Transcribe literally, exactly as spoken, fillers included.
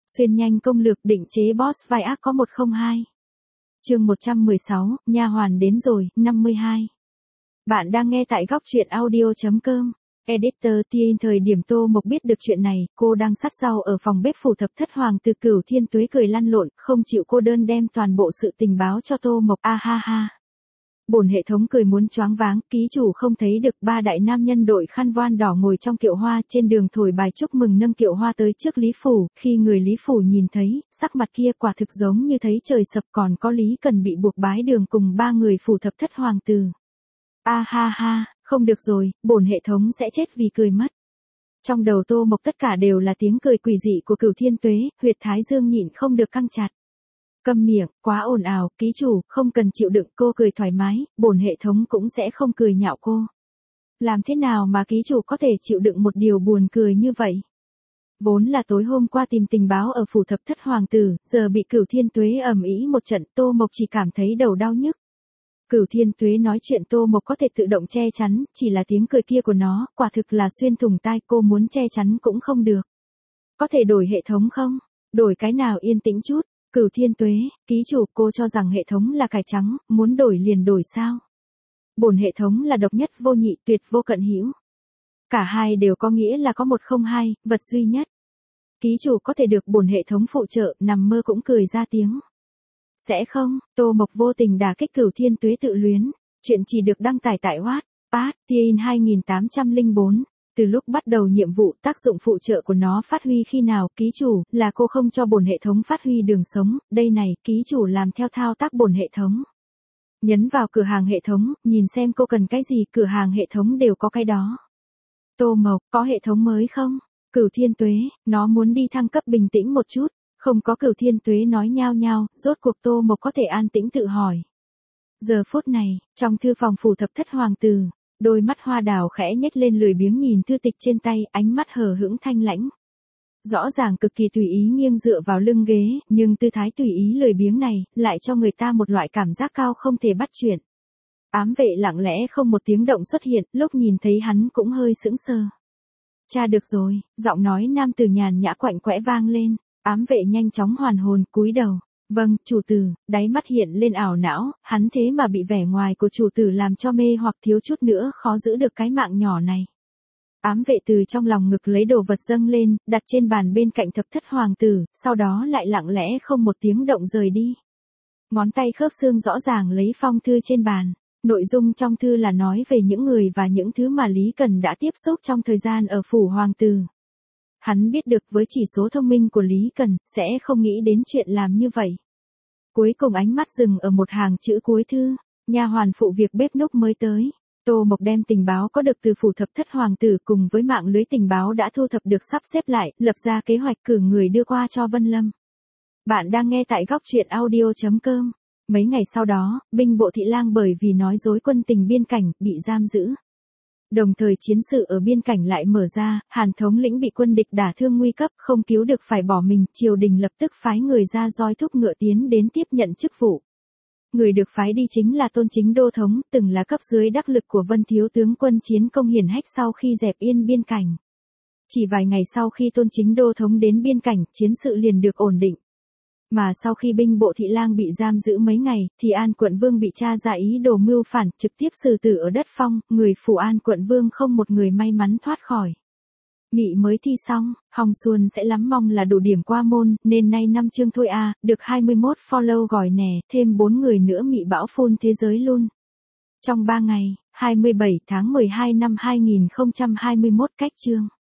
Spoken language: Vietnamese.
Xuyên nhanh công lược định chế boss vai ác có một không hai. Chương một trăm mười sáu, nha hoàn đến rồi, năm mươi hai. Bạn đang nghe tại góc truyện audio chấm com. Editor Tiên. Thời điểm Tô Mộc biết được chuyện này, cô đang sắt rau ở phòng bếp phủ thập thất hoàng từ Cửu Thiên Tuế cười lăn lộn, không chịu cô đơn đem toàn bộ sự tình báo cho Tô Mộc. A ha ha. Bổn hệ thống cười muốn choáng váng, ký chủ không thấy được ba đại nam nhân đội khăn voan đỏ ngồi trong kiệu hoa trên đường thổi bài chúc mừng nâng kiệu hoa tới trước Lý Phủ, khi người Lý Phủ nhìn thấy, sắc mặt kia quả thực giống như thấy trời sập, còn có Lý Cần bị buộc bái đường cùng ba người phủ thập thất hoàng tử. A ha ha, không được rồi, bổn hệ thống sẽ chết vì cười mất. Trong đầu Tô Mộc tất cả đều là tiếng cười quỷ dị của Cửu Thiên Tuế, huyệt thái dương nhịn không được căng chặt. Câm miệng, quá ồn ào, ký chủ, không cần chịu đựng, cô cười thoải mái, bổn hệ thống cũng sẽ không cười nhạo cô. Làm thế nào mà ký chủ có thể chịu đựng một điều buồn cười như vậy? Vốn là tối hôm qua tìm tình báo ở phủ thập thất hoàng tử, giờ bị Cửu Thiên Tuế ầm ĩ một trận, Tô Mộc chỉ cảm thấy đầu đau nhức. Cửu Thiên Tuế nói chuyện Tô Mộc có thể tự động che chắn, chỉ là tiếng cười kia của nó, quả thực là xuyên thủng tai, cô muốn che chắn cũng không được. Có thể đổi hệ thống không? Đổi cái nào yên tĩnh chút? Cửu Thiên Tuế, ký chủ, cô cho rằng hệ thống là cải trắng, muốn đổi liền đổi sao? Bổn hệ thống là độc nhất vô nhị, tuyệt vô cận hữu. Cả hai đều có nghĩa là có một không hai, vật duy nhất. Ký chủ có thể được bổn hệ thống phụ trợ, nằm mơ cũng cười ra tiếng. Sẽ không, Tô Mộc vô tình đả kích Cửu Thiên Tuế tự luyến. Chuyện chỉ được đăng tải tại Wattpad, Teen hai tám không bốn. Từ lúc bắt đầu nhiệm vụ, tác dụng phụ trợ của nó phát huy khi nào, ký chủ, là cô không cho bổn hệ thống phát huy đường sống, đây này, ký chủ làm theo thao tác bổn hệ thống. Nhấn vào cửa hàng hệ thống, nhìn xem cô cần cái gì, cửa hàng hệ thống đều có cái đó. Tô Mộc, có hệ thống mới không? Cửu Thiên Tuế, nó muốn đi thăng cấp, bình tĩnh một chút, không có. Cửu Thiên Tuế nói nhao nhao, rốt cuộc Tô Mộc có thể an tĩnh tự hỏi. Giờ phút này, trong thư phòng phủ thập thất hoàng tử, đôi mắt hoa đào khẽ nhếch lên lười biếng nhìn thư tịch trên tay, ánh mắt hờ hững thanh lãnh. Rõ ràng cực kỳ tùy ý nghiêng dựa vào lưng ghế, nhưng tư thái tùy ý lười biếng này, lại cho người ta một loại cảm giác cao không thể bắt chuyện. Ám vệ lặng lẽ không một tiếng động xuất hiện, lúc nhìn thấy hắn cũng hơi sững sờ. Cha được rồi, giọng nói nam tử nhàn nhã quạnh quẽ vang lên, ám vệ nhanh chóng hoàn hồn, cúi đầu. Vâng, chủ tử, đáy mắt hiện lên ảo não, hắn thế mà bị vẻ ngoài của chủ tử làm cho mê hoặc, thiếu chút nữa khó giữ được cái mạng nhỏ này. Ám vệ từ trong lòng ngực lấy đồ vật dâng lên, đặt trên bàn bên cạnh thập thất hoàng tử, sau đó lại lặng lẽ không một tiếng động rời đi. Ngón tay khớp xương rõ ràng lấy phong thư trên bàn. Nội dung trong thư là nói về những người và những thứ mà Lý Cần đã tiếp xúc trong thời gian ở phủ hoàng tử. Hắn biết được với chỉ số thông minh của Lý Cần, sẽ không nghĩ đến chuyện làm như vậy. Cuối cùng ánh mắt dừng ở một hàng chữ cuối thư, nha hoàn phụ việc bếp núc mới tới. Tô Mộc đem tình báo có được từ phủ thập thất hoàng tử cùng với mạng lưới tình báo đã thu thập được sắp xếp lại, lập ra kế hoạch cử người đưa qua cho Vân Lâm. Bạn đang nghe tại góc truyện audio chấm com. Mấy ngày sau đó, binh bộ Thị Lang bởi vì nói dối quân tình biên cảnh, bị giam giữ. Đồng thời chiến sự ở biên cảnh lại mở ra, Hàn thống lĩnh bị quân địch đả thương nguy cấp, không cứu được phải bỏ mình, triều đình lập tức phái người ra roi thúc ngựa tiến đến tiếp nhận chức vụ. Người được phái đi chính là Tôn Chính Đô thống, từng là cấp dưới đắc lực của Vân thiếu tướng quân chiến công hiển hách sau khi dẹp yên biên cảnh. Chỉ vài ngày sau khi Tôn Chính Đô thống đến biên cảnh, chiến sự liền được ổn định. Mà sau khi binh bộ Thị Lang bị giam giữ mấy ngày, thì An quận vương bị tra ra ý đồ mưu phản, trực tiếp xử tử ở đất Phong, người phủ An quận vương không một người may mắn thoát khỏi. Mị mới thi xong, Hồng Xuân sẽ lắm mong là đủ điểm qua môn, nên nay năm chương thôi à, được hai mươi mốt follow gỏi nè, thêm bốn người nữa mị bão phun thế giới luôn. Trong ba ngày, hai mươi bảy tháng mười hai năm hai nghìn không trăm hai mươi mốt cách chương.